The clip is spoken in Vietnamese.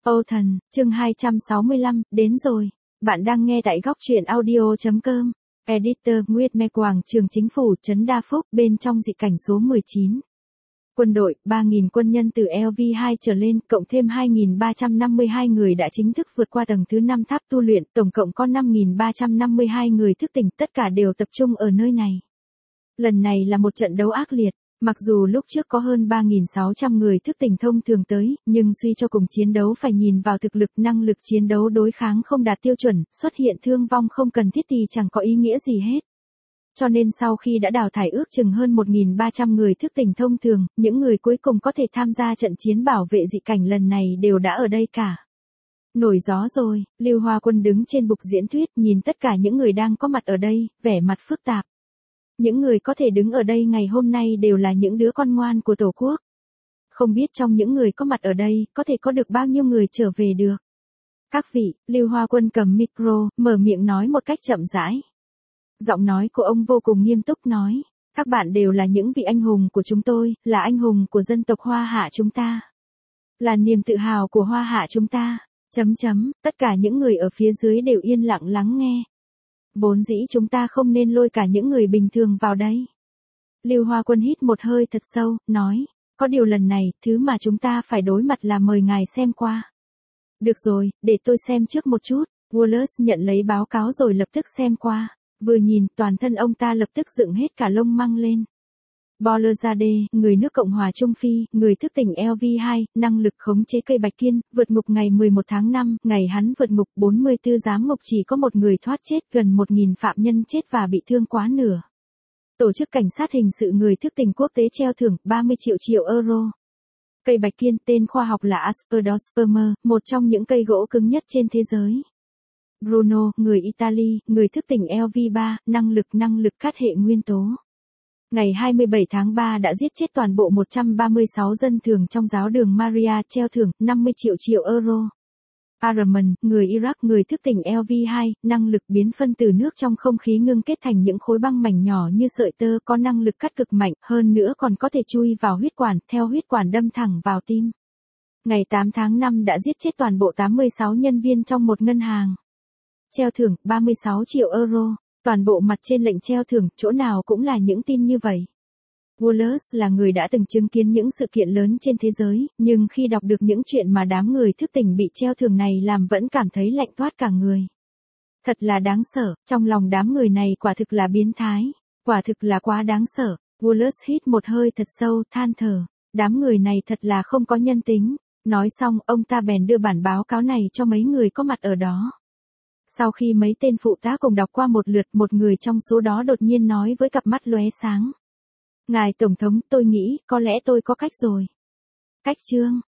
Âu Thần, chương 265, đến rồi. Bạn đang nghe tại góc truyện audio.com. Editor Nguyệt Mê Quảng Trường Chính phủ Trấn Đa Phúc bên trong dị cảnh số 19. Quân đội, 3.000 quân nhân từ LV2 trở lên, cộng thêm 2.352 người đã chính thức vượt qua tầng thứ 5 tháp tu luyện, tổng cộng có 5.352 người thức tỉnh, tất cả đều tập trung ở nơi này. Lần này là một trận đấu ác liệt. Mặc dù lúc trước có hơn 3.600 người thức tỉnh thông thường tới, nhưng suy cho cùng chiến đấu phải nhìn vào thực lực, năng lực chiến đấu đối kháng không đạt tiêu chuẩn, xuất hiện thương vong không cần thiết thì chẳng có ý nghĩa gì hết. Cho nên sau khi đã đào thải ước chừng hơn 1.300 người thức tỉnh thông thường, những người cuối cùng có thể tham gia trận chiến bảo vệ dị cảnh lần này đều đã ở đây cả. Nổi gió rồi, Lưu Hoa Quân đứng trên bục diễn thuyết nhìn tất cả những người đang có mặt ở đây, vẻ mặt phức tạp. Những người có thể đứng ở đây ngày hôm nay đều là những đứa con ngoan của Tổ quốc. Không biết trong những người có mặt ở đây, có thể có được bao nhiêu người trở về được. Các vị, Lưu Hoa Quân cầm micro, mở miệng nói một cách chậm rãi. Giọng nói của ông vô cùng nghiêm túc nói, các bạn đều là những vị anh hùng của chúng tôi, là anh hùng của dân tộc Hoa Hạ chúng ta. Là niềm tự hào của Hoa Hạ chúng ta. Tất cả những người ở phía dưới đều yên lặng lắng nghe. Vốn dĩ chúng ta không nên lôi cả những người bình thường vào đây. Lưu Hoa Quân hít một hơi thật sâu, nói, có điều lần này, thứ mà chúng ta phải đối mặt là mời ngài xem qua. Được rồi, để tôi xem trước một chút. Wallace nhận lấy báo cáo rồi lập tức xem qua. Vừa nhìn, toàn thân ông ta lập tức dựng hết cả lông măng lên. Bolazade, người nước Cộng hòa Trung Phi, người thức tỉnh LV2, năng lực khống chế cây bạch kiên, vượt ngục ngày 11 tháng 5, ngày hắn vượt ngục 44 giám ngục chỉ có một người thoát chết, gần 1.000 phạm nhân chết và bị thương quá nửa. Tổ chức cảnh sát hình sự người thức tỉnh quốc tế treo thưởng 30 triệu euro. Cây bạch kiên tên khoa học là Aspidosperma, một trong những cây gỗ cứng nhất trên thế giới. Bruno, người Italy, người thức tỉnh LV3, năng lực cát hệ nguyên tố. Ngày 27 tháng 3 đã giết chết toàn bộ 136 dân thường trong giáo đường Maria, treo thưởng 50 triệu euro. Arman, người Iraq, người thức tỉnh LV2, năng lực biến phân tử nước trong không khí ngưng kết thành những khối băng mảnh nhỏ như sợi tơ, có năng lực cắt cực mạnh, hơn nữa còn có thể chui vào huyết quản, theo huyết quản đâm thẳng vào tim. Ngày 8 tháng 5 đã giết chết toàn bộ 86 nhân viên trong một ngân hàng. Treo thưởng 36 triệu euro. Toàn bộ mặt trên lệnh treo thưởng, chỗ nào cũng là những tin như vậy. Wallace là người đã từng chứng kiến những sự kiện lớn trên thế giới, nhưng khi đọc được những chuyện mà đám người thức tỉnh bị treo thưởng này làm vẫn cảm thấy lạnh toát cả người. Thật là đáng sợ, trong lòng đám người này quả thực là biến thái, quả thực là quá đáng sợ. Wallace hít một hơi thật sâu, than thở, đám người này thật là không có nhân tính. Nói xong, ông ta bèn đưa bản báo cáo này cho mấy người có mặt ở đó. Sau khi mấy tên phụ tá cùng đọc qua một lượt, một người trong số đó đột nhiên nói với cặp mắt lóe sáng. Ngài Tổng thống, tôi nghĩ, có lẽ tôi có cách rồi. Cách chương,